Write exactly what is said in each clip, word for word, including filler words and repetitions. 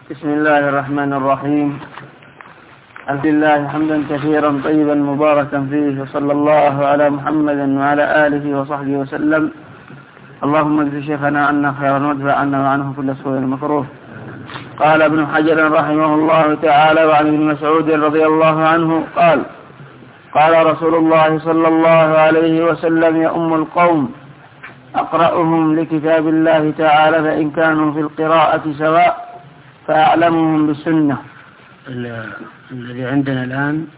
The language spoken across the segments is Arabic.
بسم الله الرحمن الرحيم. الحمد لله حمدا كثيرا طيبا مباركا فيه، وصلى الله على محمد وعلى آله وصحبه وسلم. اللهم اجزي شيخنا عنا خيرا وادفع عنا وعنه كل سوء مكروه. قال ابن حجر رحمه الله تعالى: وعن ابن مسعود رضي الله عنه قال: قال رسول الله صلى الله عليه وسلم: يؤم القوم أقرأهم لكتاب الله تعالى، فإن كانوا في القراءة سواء فأعلمهم بالسنة. الذي عندنا الآن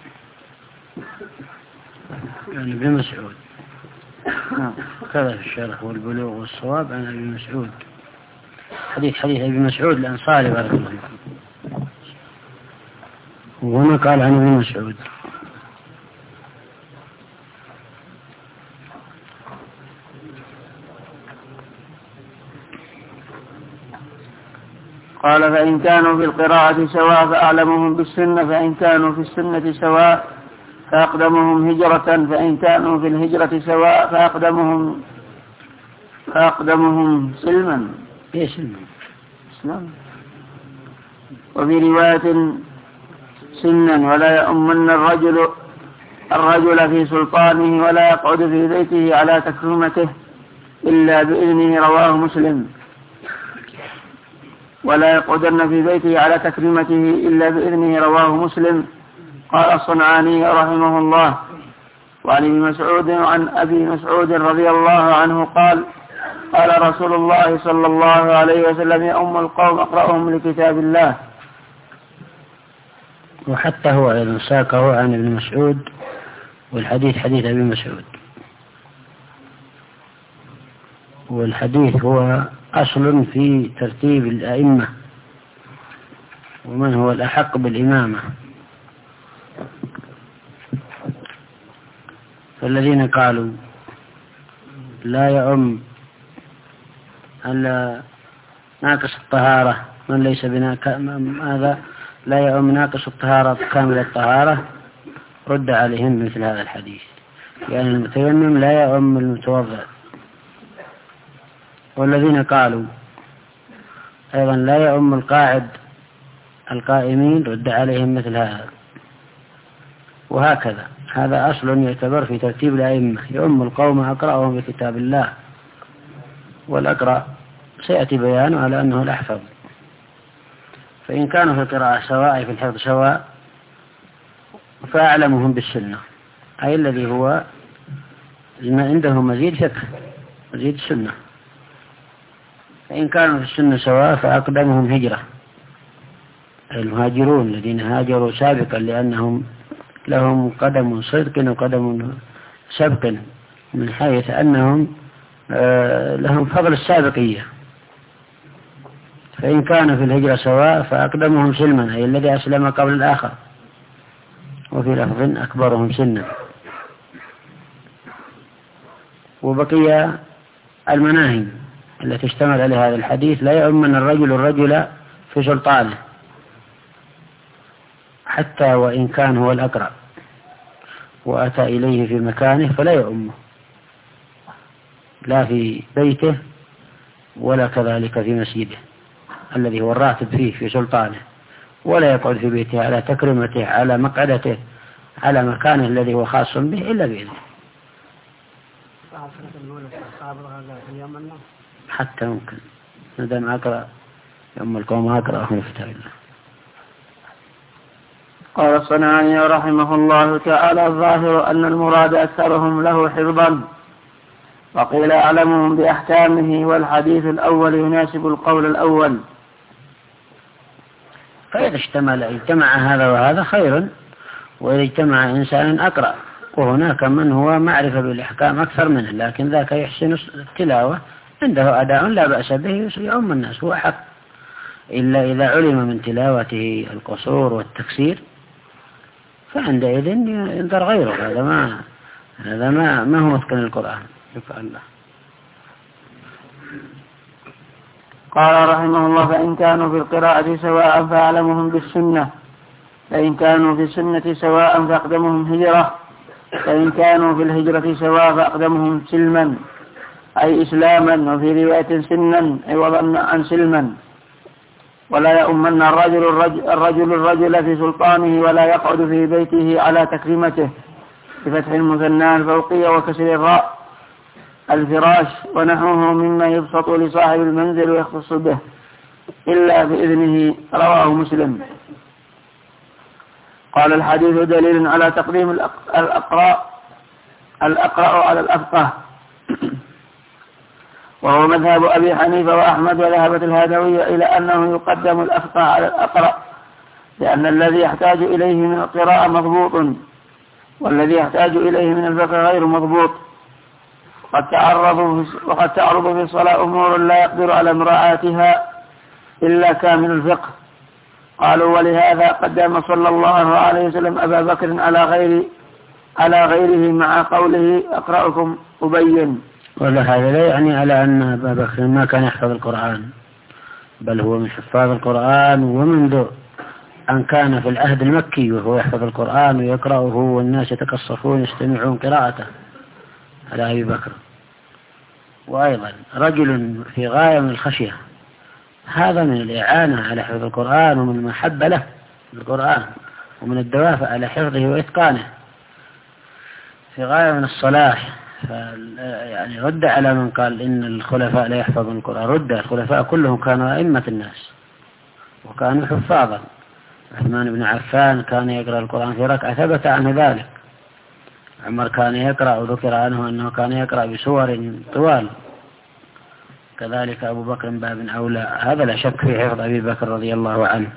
يعني ابن مسعود كذا في الشرح والبلوغ والصواب عن ابن مسعود، حديث حديث ابن مسعود الأنصاري بارك الله فيكم، وهنا قال عن ابن مسعود. قال: فإن كانوا في القراءة سواء فأعلمهم بالسنة، فإن كانوا في السنة سواء فأقدمهم هجرة، فإن كانوا في الهجرة سواء فأقدمهم فأقدمهم سلما. إيه سلما؟ سلما. وفي رواية سنا: ولا يؤمن الرجل الرجل في سلطانه، ولا يقعد في بيته على تكريمته إلا بإذنه، رواه مسلم. ولا يقعدن في بيته على تكريمته إلا بإذنه، رواه مسلم. قال الصنعاني رحمه الله: وعن ابن مسعود عن أبي مسعود رضي الله عنه قال: قال رسول الله صلى الله عليه وسلم: يؤم القوم أقرأهم لكتاب الله. وحتى هو أيضا ساقه عن ابن مسعود، والحديث حديث أبي مسعود، والحديث هو أصل في ترتيب الأئمة ومن هو الأحق بالإمامة. فالذين قالوا لا يؤم ألا ناقص الطهارة من ليس بناك هذا لا يؤم ناقص الطهارة كامل الطهارة، رد عليهم مثل هذا الحديث، لأن يعني المتيمم لا يؤم المتوضأ. والذين قالوا أيضا لا يؤم القاعد القائمين، رد عليهم مثل هذا. وهكذا هذا أصل يعتبر في ترتيب الأئمة: يؤم القوم أقرأهم بكتاب الله، والأقرأ سيأتي بيانه على أنه الأحفظ. فإن كانوا في القراءة سواء في الحفظ سواء فأعلمهم بالسنة، أي الذي هو ما عنده مزيد فقه مزيد السنة. فإن كانوا في السنة سواء فأقدمهم هجرة، المهاجرون الذين هاجروا سابقا لأنهم لهم قدم صدق وقدم سبق، من حيث أنهم لهم فضل السابقية. فإن كانوا في الهجرة سواء فأقدمهم سلما، أي الذي أسلم قبل الآخر، وفي لفظ أكبرهم سنا. وبقي المناهي التي اشتمل عليها هذا الحديث: لا يؤمن الرجل الرجل في سلطانه، حتى وإن كان هو الأقرأ وأتى إليه في مكانه فلا يؤمه، لا في بيته ولا كذلك في مسجده الذي هو الراتب فيه في سلطانه، ولا يقعد في بيته على تكريمته على مقعدته على مكانه الذي هو خاص به إلا بإذنه. حتى ممكن ندم أقرأ يوم القوم أقرأهم في كتاب الله. قال الصنعاني رحمه الله تعالى: الظاهر أن المراد أكثرهم له حفظا، وقيل أعلمهم بأحكامه، والحديث الأول يناسب القول الأول. فإذا اشتمل اجتمع هذا وهذا خير، وإذا اجتمع إنسان أقرأ وهناك من هو معرفة بالأحكام أكثر منه، لكن ذاك يحسن التلاوة عنده أداء لا بأس به يؤم الناس، هو حق، إلا إذا علم من تلاوته القصور والتكسير فعندئذ ينظر غيره. هذا ما هذا ما ما هو متقن القرآن. يفعل الله. قال رحمه الله: فإن كانوا في القراءة سواء فأعلمهم بالسنة، فإن كانوا في السنة سواء فأقدمهم هجرة، فإن كانوا في الهجرة سواء فأقدمهم سلما، أي إسلاما. وفي رواية سنا عوضا عن سلما. ولا يؤمن الرجل الرجل, الرجل الرجل في سلطانه ولا يقعد في بيته على تكريمته بفتح المثنى الفوقية وكسر الراء الفراش ونحوه مما يبسط لصاحب المنزل ويختص به إلا بإذنه. رواه مسلم. قال الحديث دليل على تقديم الأقراء الأقراء على الأفقه، وهو مذهب أبي حنيفة وأحمد، وذهبت الهادوية إلى أنه يقدم الأفقه على الأقرأ، لأن الذي يحتاج إليه من القراءة مضبوط، والذي يحتاج إليه من الفقه غير مضبوط. وقد تعرض وقد تعرض في الصلاة أمور لا يقدر على مراعاتها إلا كامل الفقه. قالوا ولهذا قدم صلى الله عليه وسلم أبا بكر على غير على غيره مع قوله أقرأكم أبين. وهذا لا يعني على أن أبا بكر ما كان يحفظ القرآن، بل هو من حفاظ القرآن، ومنذ أن كان في العهد المكي وهو يحفظ القرآن ويقرأه والناس يتقصفون يستمعون قراءته على أبي بكر. وأيضا رجل في غاية من الخشية، هذا من الإعانة على حفظ القرآن ومن المحبة له القرآن ومن الدوافع على حفظه وإتقانه، في غاية من الصلاح. يعني رد على من قال إن الخلفاء لا يحفظون القرآن، رد الخلفاء كلهم كانوا أئمة الناس وكانوا حفاظا. عثمان بن عفان كان يقرأ القرآن في ركعة ثبت عنه ذلك. عمر كان يقرأ وذكر عنه أنه كان يقرأ بسور طوال. كذلك أبو بكر باب أولى، هذا لا شك في حفظ أبي بكر رضي الله عنه.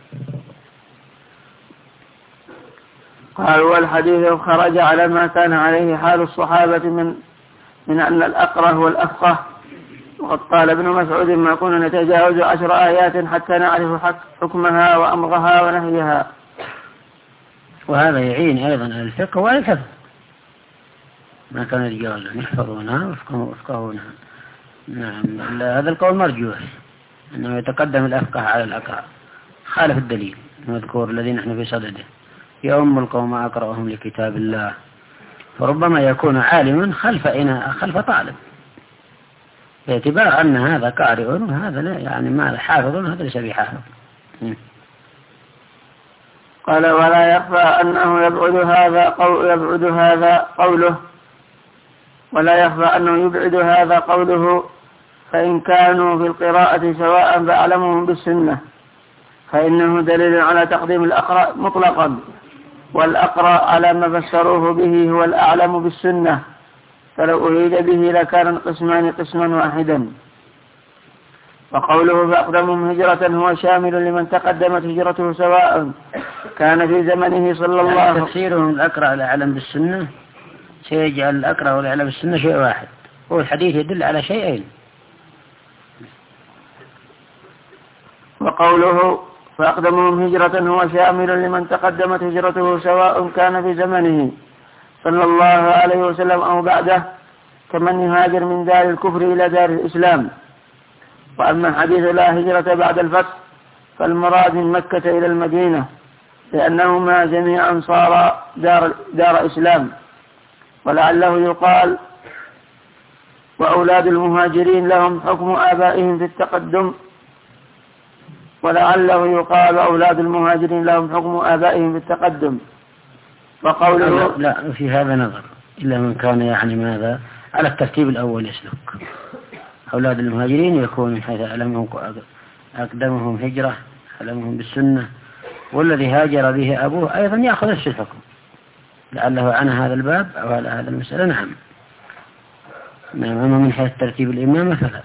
قال والحديث خرج على ما كان عليه حال الصحابة من من أن الأقرأ هو الأفقه. وقد قال ابن مسعود ما كنا نتجاوز عشر آيات حتى نعرف حكمها وأمرها ونهيها. وهذا يعين أيضا الفقه والحفظ، ما كان يتجاوز يحفظونها ويفقهونها. نعم، هذا القول مرجوح أنه يتقدم الأفقه على الأقرأ، خالف الدليل المذكور الذي نحن في صدده: يؤم القوم أقرأهم لكتاب الله. فربما يكون عالما خلف إنا خلف طالب، باعتبار أن هذا قارئ وهذا لا، يعني ما حافظ هذا ليس بحافظ. قال ولا يخفى أنه يبعد هذا قول يبعد هذا قوله ولا يخفى أنه يبعد هذا قوله فإن كانوا في القراءة سواء فأعلمهم بالسنة، فإنه دليل على تقديم الأقرأ مطلقا، والأقرأ على ما فسروه به هو الأعلم بالسنة، فلو أريد به لكان القسمان قسما واحدا. وقوله فأقدمهم هجرة هو شامل لمن تقدمت هجرته سواء كان في زمنه صلى الله عليه وسلم. تفسيرهم الأقرأ الأعلم بالسنة سيجعل الأقرأ والأعلم بالسنة شيء واحد، هو الحديث يدل على شيئين. وقوله فأقدمهم هجرة هو شامل لمن تقدمت هجرته سواء كان في زمنه صلى الله عليه وسلم أو بعده، كمن يهاجر من دار الكفر إلى دار الإسلام. وأما حديث لا هجرة بعد الفتح فالمراد من مكة إلى المدينة، لأنهما جميعا صار دار, دار إسلام. ولعله يقال وأولاد المهاجرين لهم حكم آبائهم في التقدم ولعله يقال أولاد المهاجرين لهم حكم آبائهم في التقدم. وقوله لا, لا في هذا نظر، إلا من كان يعني ماذا على الترتيب الأول يسلك. أولاد المهاجرين يكون من حيث أعلمهم أقدمهم هجرة أعلمهم بالسنة، والذي هاجر به أبوه أيضا يأخذ نفس الحكم، لعله عن هذا الباب أو على هذا المسألة. نعم، أما من حيث ترتيب الإمامة فلا.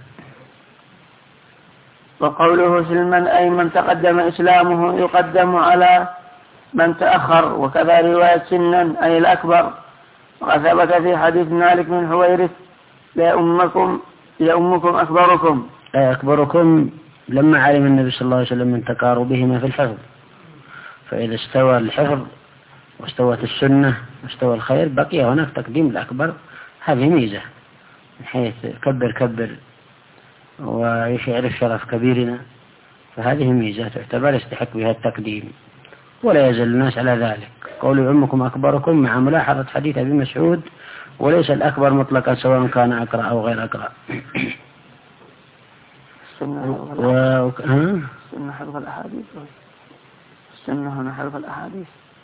وقوله سلما أي من تقدم إسلامه يقدم على من تأخر، وكذا رواية سنا أي الأكبر. وقد ثبت في حديث مالك من حويرث لا أمكم يا أمكم أكبركم. لا أكبركم لما علم النبي صلى الله عليه وسلم من تقاربهما في الحفظ، فإذا استوى الحفظ واستوت السنة واستوى الخير بقي هناك تقديم الأكبر. هذه ميزة من حيث كبر كبر ويعرف شرف كبيرنا، فهذه ميزة تعتبر يستحق بها التقديم، ولا يزال الناس على ذلك. قولوا أمكم أكبركم مع ملاحظة حديث أبي مسعود وليس الأكبر مطلقا سواء كان أقرأ أو غير أقرأ. و... السنة حفظ الأحاديث السنة هنا حفظ الأحاديث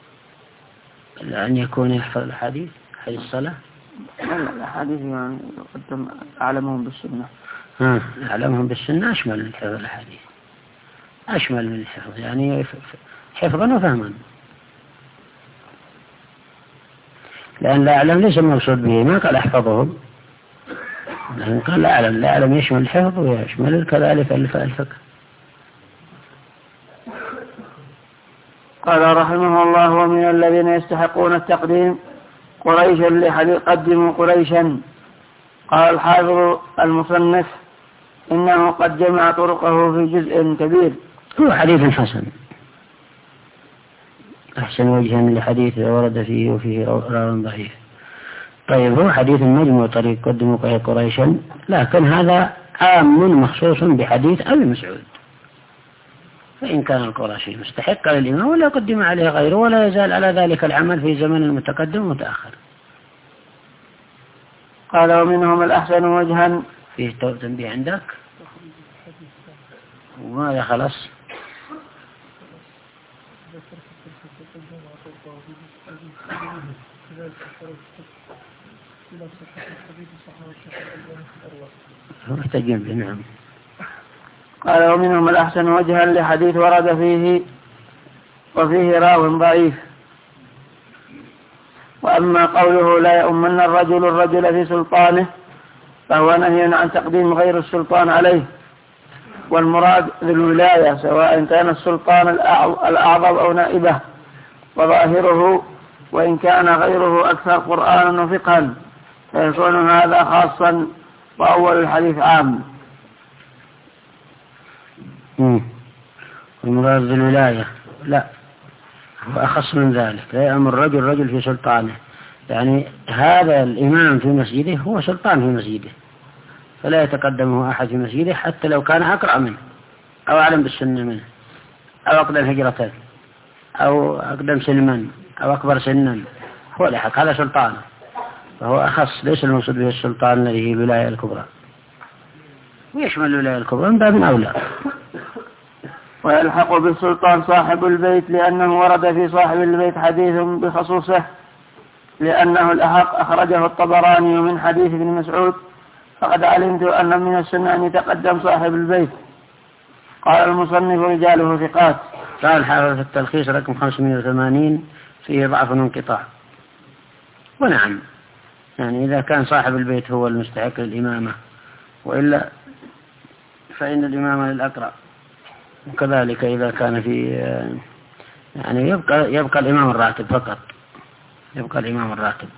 أن يكون يحفظ الحديث حديث الصلاة لا الأحاديث يعني يقدم أعلمهم بالسنة ها أعلمهم بالسنة أشمل من حفظ الحديث أشمل من الحفظ يعني حفظا وفهما لأن لا أعلم ليس المقصود به ما قال أحفظهم لأن قال لا أعلم لا أعلم يشمل الحفظ ويشمل كذلك الفقه. قال رحمه الله ومن الذين يستحقون التقديم قريشا لحديث قدموا قريشا. قال الحافظ المصنف إنه قد جمع طرقه في جزء كبير. هو حديث حسن أحسن وجها لحديث ورد فيه وفيه راو ضعيف. طيب هو حديث مجموع طريق قدموا قريشا لكن هذا عام مخصوص بحديث أبي مسعود فإن كان القرشي مستحق للإمام ولا قدم عليه غيره ولا يزال على ذلك العمل في زمن المتقدم ومتأخر. قال ومنهم الأحسن وجها فيه تنبيه عندك وماذا خلص محتاجين نعم. قال ومنهم الأحسن وجها لحديث ورد فيه وفيه راو ضعيف. وأما قوله لا يؤمن الرجل الرجل في سلطانه فهو نهي عن تقديم غير السلطان عليه والمراد بالولاية سواء كان السلطان الأعظم أو نائبه وظاهره وإن كان غيره أكثر قرآنا وفقها فيكون هذا خاصا وأول الحديث عام. المراد بالولاية لا هو أخص من ذلك لا يأمر الرجل رجل في سلطانه يعني هذا الإمام في مسجده هو سلطان في مسجده فلا يتقدمه أحد في مسجده حتى لو كان أقرأ منه أو أعلم بالسنة منه أو أقدم هجرة أو أقدم سلما أو أكبر سنا هو لحق هذا سلطانه فهو أخص ليس المقصود به السلطان الذي هي الولاية الكبرى ويشمل الولاية الكبرى من باب أولى. ويلحق بالسلطان صاحب البيت لأنه ورد في صاحب البيت حديث بخصوصه لأنه الأحق أخرجه الطبراني من حديث ابن مسعود فقد علمت أن من السنة أن يتقدم صاحب البيت. قال المصنف رجاله ثقات. قال الحافظ في التلخيص رقم خمسمائة وثمانين فيه ضعف وانقطاع. ونعم يعني إذا كان صاحب البيت هو المستحق للإمامة وإلا فإن الإمامة للأقرأ وكذلك إذا كان في يعني يبقى, يبقى الإمام الراتب فقط يبقى الإمام الراتب.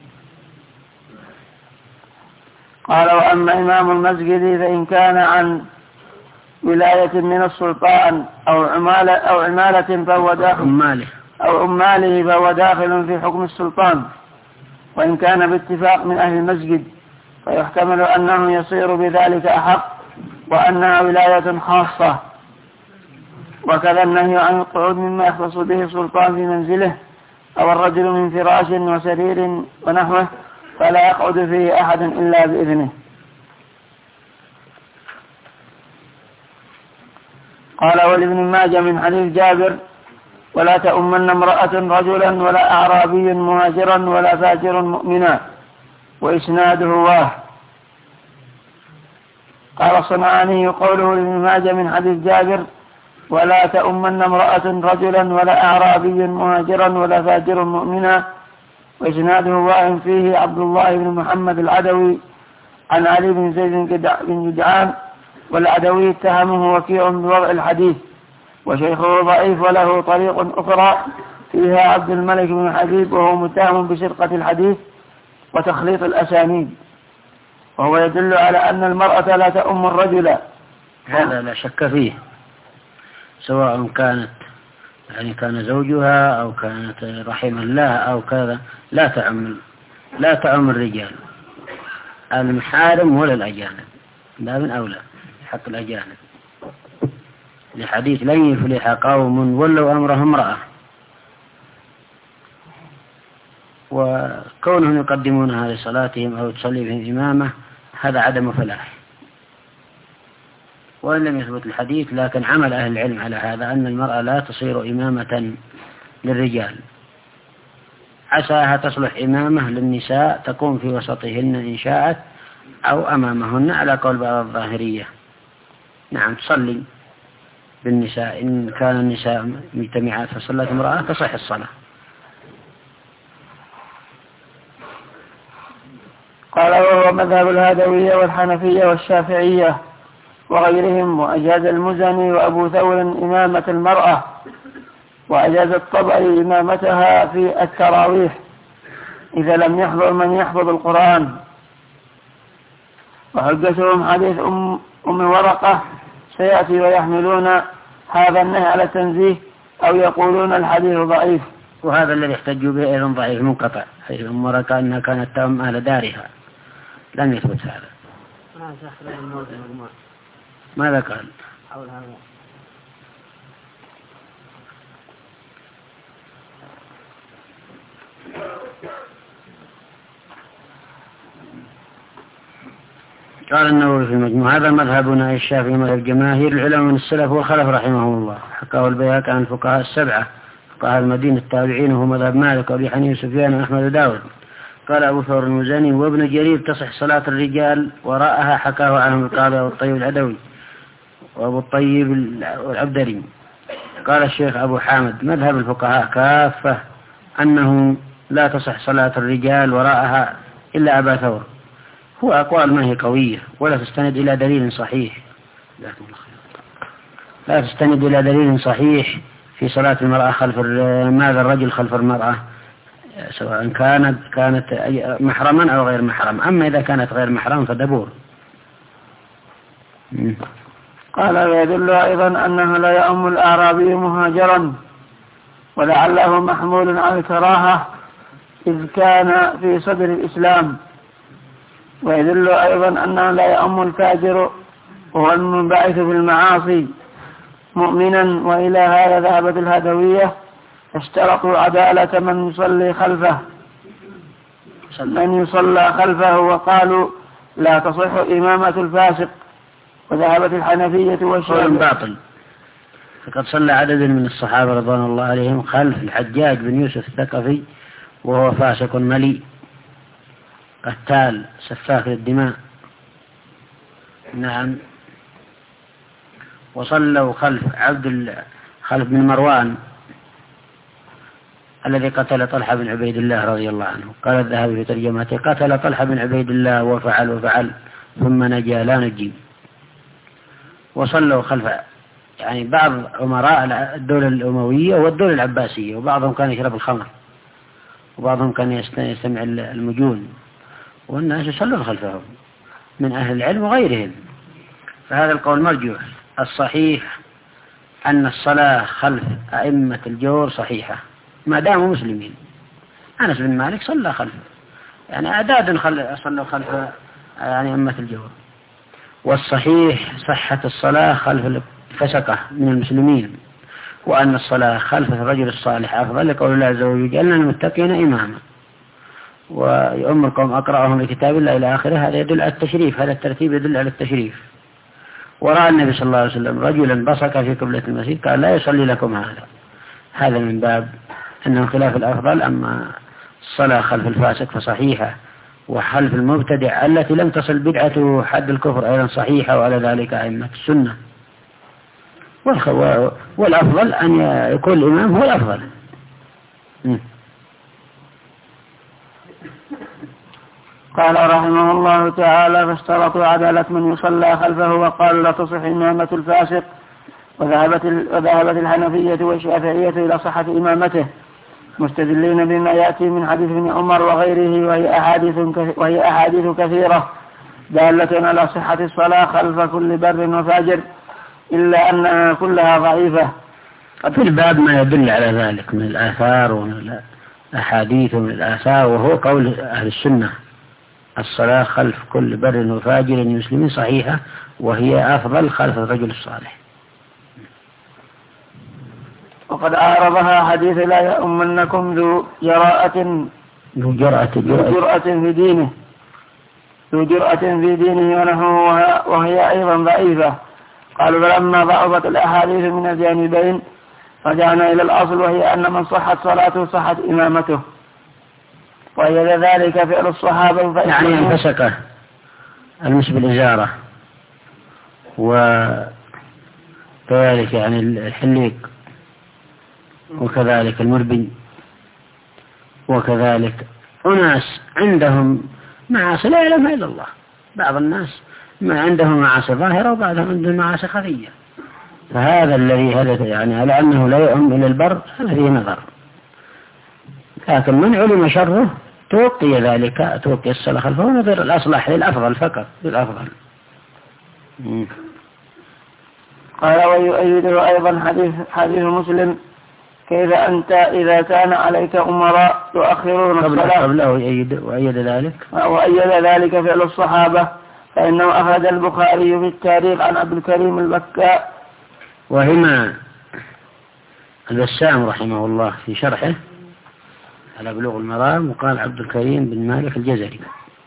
قال وأما إمام المسجد فإن كان عن ولاية من السلطان أو عمالة أو عمالة فهو داخل أماله أو أماله فهو داخل في حكم السلطان وإن كان باتفاق من أهل المسجد فيحتمل أنه يصير بذلك أحق وأنها ولاية خاصة. وكذا النهي عن القعود مما يختص به السلطان في منزله أو الرجل من فراش وسرير ونحوه فلا يقعد فيه أحد إلا بإذنه. قال ولابن ماجه من حديث جابر ولا تؤمن امرأة رجلا ولا أعرابي مهاجرا ولا فاجر مؤمنا وإسناده واه. قال الصنعاني قوله لابن ماجه من حديث جابر ولا تؤمن امرأة رجلا ولا أعرابي مهاجرا ولا فاجر مؤمنا وإسناده واه فيه عبد الله بن محمد العدوي عن علي بن زيد بن جدعان والعدوي اتهمه وكيع بوضع الحديث وشيخه ضعيف وله طريق أخرى فيها عبد الملك بن حبيب وهو متهم بسرقة الحديث وتخليط الأسانيد وهو يدل على أن المرأة لا تؤم الرجل. هذا لا شك فيه سواء كانت يعني كان زوجها أو كانت رحم الله أو كذا لا تعم لا تعم الرجال المحارم ولا الأجانب لا من أولى حق الأجانب لحديث لن يفلح قوم ولوا أمرهم امرأة وكونهم يقدمونها لصلاتهم أو تصلي بهم إمامة هذا عدم فلاح وإن لم يثبت الحديث لكن عمل أهل العلم على هذا أن المرأة لا تصير إمامة للرجال، عساها تصلح إمامة للنساء تقوم في وسطهن إن شاءت أو أمامهن على قول بعض الظاهرية. نعم تصلي بالنساء إن كان النساء مجتمعات فصلت امرأة تصح الصلاة. قال وهو مذهب الهادوية والحنفية والشافعية وغيرهم، وأجاز المزني وأبو ثور إمامة المرأة، وأجاز الطبري إمامتها في التراويح إذا لم يحضر من يحفظ القرآن. وحجتهم حديث أم, أم ورقة سيأتي ويحملون هذا النهي على التنزيه أو يقولون الحديث ضعيف، وهذا الذي يحتج به أيضا ضعيف منقطع، حيث أم ورقة أنها كانت تأم أهل دارها، لم يثبت هذا. ماذا قال؟ قال النووي في المجموع هذا مذهبنا الشافعي مذهب جماهير العلماء من السلف والخلف رحمهم الله. حكاه البيهقي عن الفقهاء السبعة فقهاء المدينة التابعين وهو مذهب مالك وأبي حنيفة سفيان وأحمد وداود. قال أبو ثور المزني وابن جرير تصح صلاة الرجال وراءها، حكاه عنهم القاضي أبو الطيب العدوي وأبو الطيب العبدري. قال الشيخ أبو حامد مذهب الفقهاء كافة أنه لا تصح صلاة الرجال وراءها إلا أبا ثور. هو أقوال ما هي قوية ولا تستند إلى دليل صحيح، لا تستند إلى دليل صحيح في صلاة المرأة خلف ماذا الرجل خلف المرأة، سواء كانت كانت محرما أو غير محرم. أما إذا كانت غير محرم فدبور. قال ويدل أيضا أنه لا يؤم الأعرابي مهاجرا، ولعله محمول على الكراهة إذ كان في صدر الإسلام. ويدل أيضا أنه لا يؤم الفاجر وهو المنبعث في المعاصي مؤمنا. وإلى هذا ذهبت الهدوية اشترطوا عدالة من يصلي خلفه من يصلى خلفه وقالوا لا تصح إمامة الفاسق. وذهبت الحنفية والشافعية باطل، فقد صلى عدد من الصحابة رضوان الله عليهم خلف الحجاج بن يوسف الثقفي وهو فاسق مليء قتال سفاك للدماء. نعم. وصلوا خلف عبد خلف بن مروان الذي قتل طلحة بن عبيد الله رضي الله عنه. قال الذهبي في ترجمته قتل طلحة بن عبيد الله وفعل وفعل ثم نجا لا نجي. وصلوا خلف يعني بعض عمراء الدولة الأموية والدولة العباسية، وبعضهم كان يشرب الخمر وبعضهم كان يستمع المجون، والناس يصلون خلفهم من أهل العلم وغيرهم. فهذا القول مرجوح. الصحيح أن الصلاة خلف أئمة الجور صحيحة ما داموا مسلمين. أنس بن مالك صلى خلفه، يعني أعداد صلوا خلف يعني أئمة الجور. والصحيح صحة الصلاة خلف الفسقة من المسلمين، وأن الصلاة خلف الرجل الصالح أفضل لقول الله عز وجل جعلنا المتقين إماما ويؤم القوم أقرأهم لكتاب الله إلى آخره. هذا يدل على التشريف، هذا الترتيب يدل على التشريف. ورأى النبي صلى الله عليه وسلم رجلا بصق في قبلة المسجد قال لا يصلي لكم هذا. هذا من باب أنه خلاف الأفضل. أما الصلاة خلف الفاسق فصحيحة، وخلف المبتدع التي لم تصل بدعته حد الكفر أيضا صحيحة، وعلى ذلك أئمة السنة. والأفضل أن يكون الإمام هو الأفضل. قال رحمه الله تعالى فاشترطوا عدالة من يصلى خلفه وقالوا لا تصح إمامة الفاسق. وذهبت, وذهبت الحنفية والشافعية إلى صحة إمامته مستدلين بما يأتي من حديث ابن عمر وغيره، وهي أحاديث, وهي أحاديث كثيرة دالة على صحة الصلاة خلف كل بر وفاجر، إلا أنها كلها ضعيفة. في الباب ما يدل على ذلك من الآثار ومن الأحاديث ومن الآثار، وهو قول أهل السنة الصلاة خلف كل بر وفاجر مسلم صحيحة، وهي أفضل خلف الرجل الصالح. وقد أعرضها حديث لا يؤمنكم ذو جراءة ذو جرأة جرأة في دينه ذو جرأة في دينه ونحوه، وهي أيضا ضعيفة. قالوا فلما ضعفت الأحاديث من الجانبين رجعنا إلى الأصل، وهي أن من صحت صلاته صحت إمامته، وإذا ذلك فعل الصحابة يعني انفسك المس بالإزارة وكذلك يعني الحليق وكذلك المربي وكذلك أناس عندهم معاصي لا يعلمها إلا الله. بعض الناس ما عندهم معاصي ظاهرة وبعضهم عندهم معاصي خفية، فهذا الذي هذا يعني على أنه لا يؤم إلى البر هذا فيه نظر، لكن من علم شره توقي ذلك، توقي الصلاة خلفه ونظر الأصلح للأفضل فقط للأفضل. قال ويؤيده أيضا حديث, حديث مسلم كيف أنت إذا كان عليك أمراء يؤخرون الصلاة قبله وأيد ذلك وأيد ذلك فعل الصحابة، فإنه أخرج البخاري في التاريخ عن عبد الكريم البكاء وهما البسام رحمه الله في شرحه على بلوغ المرام، وقال عبد الكريم بن مالك الجزري،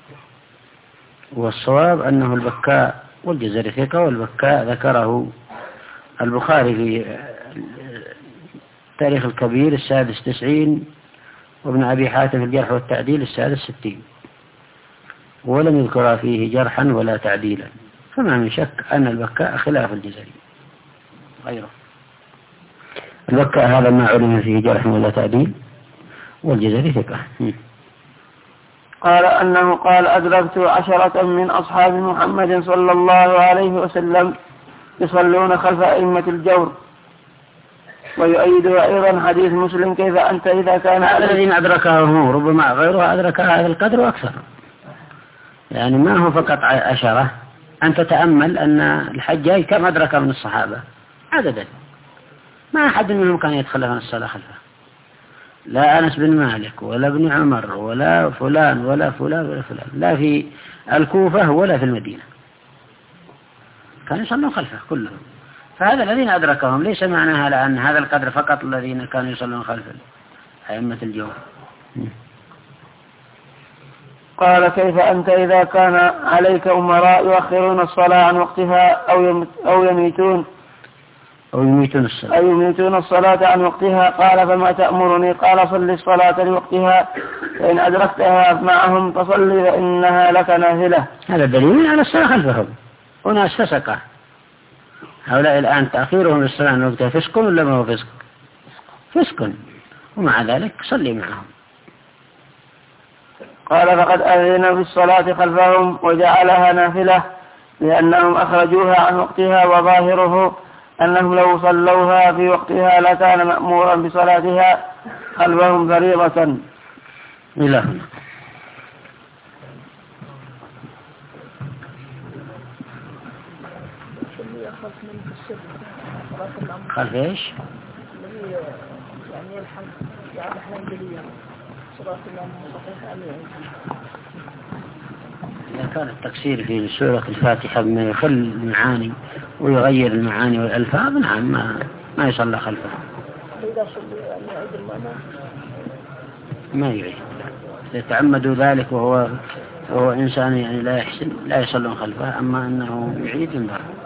والصواب أنه البكاء والجزري ثقة، والبكاء ذكره البخاري في التاريخ الكبير السادس تسعين، وابن أبي حاتم في الجرح والتعديل السادس ستين، ولم يذكر فيه جرحا ولا تعديلا، فما من شك أن البكاء خلاف الجزري غيره. البكاء هذا ما علم فيه جرح ولا تعديل، والجزري ثقة. قال أنه قال أدركت عشرة من أصحاب محمد صلى الله عليه وسلم يصلون خلف أئمة الجور. ويؤيده أيضا حديث مسلم كيف أنت إذا كان الذين أدركه هو ربما غيره أدرك هذا القدر وأكثر، يعني ما هو فقط عشرة. أن تتأمل أن الحجاج كم أدرك من الصحابة عددا، ما أحد منهم كان يتخلف عن الصلاة خلفه، لا أنس بن مالك ولا ابن عمر ولا فلان ولا فلان ولا فلان، لا في الكوفة ولا في المدينة كانوا يصلون خلفه كلهم. فهذا الذين أدركهم، ليس معناها لأن هذا القدر فقط الذين كانوا يصلون خلف أئمة الجور. قال كيف أنت إذا كان عليك أمراء يؤخرون الصلاة عن وقتها أو أو يميتون أو يميتون الصلاة أو يميتون الصلاة عن وقتها؟ قال فما تأمرني؟ قال صل الصلاة لوقتها، فإن أدركتها معهم فصل فإنها لك نافلة. هذا دليل على الصلاة خلفهم. وناس فسقة هؤلاء الآن تأخيرهم للصلاة عن وقتها فسق ولا ما هو فسق؟ فسق، ومع ذلك صلي معهم. قال فقد أذن بالصلاة خلفهم وجعلها نافلة لأنهم أخرجوها عن وقتها، وظاهره أنهم لو صلوها في وقتها لكان مأمورا بصلاتها خلفهم فريضة. إلى هنا. خلف إيش؟ يعني يلحق يعني الحنبلية صلاة الإمام صحيحة عليه. إذا كان التكسير في سورة الفاتحة بما يخل المعاني ويغير المعاني والألفاظ نعم ما ما يصلى خلفه. إذا صلى يعني عيد المعنى ما يعيد، يتعمدوا ذلك وهو وهو إنسان يعني لا يحسن لا يصلون خلفه، أما أنه يعيد ينظر.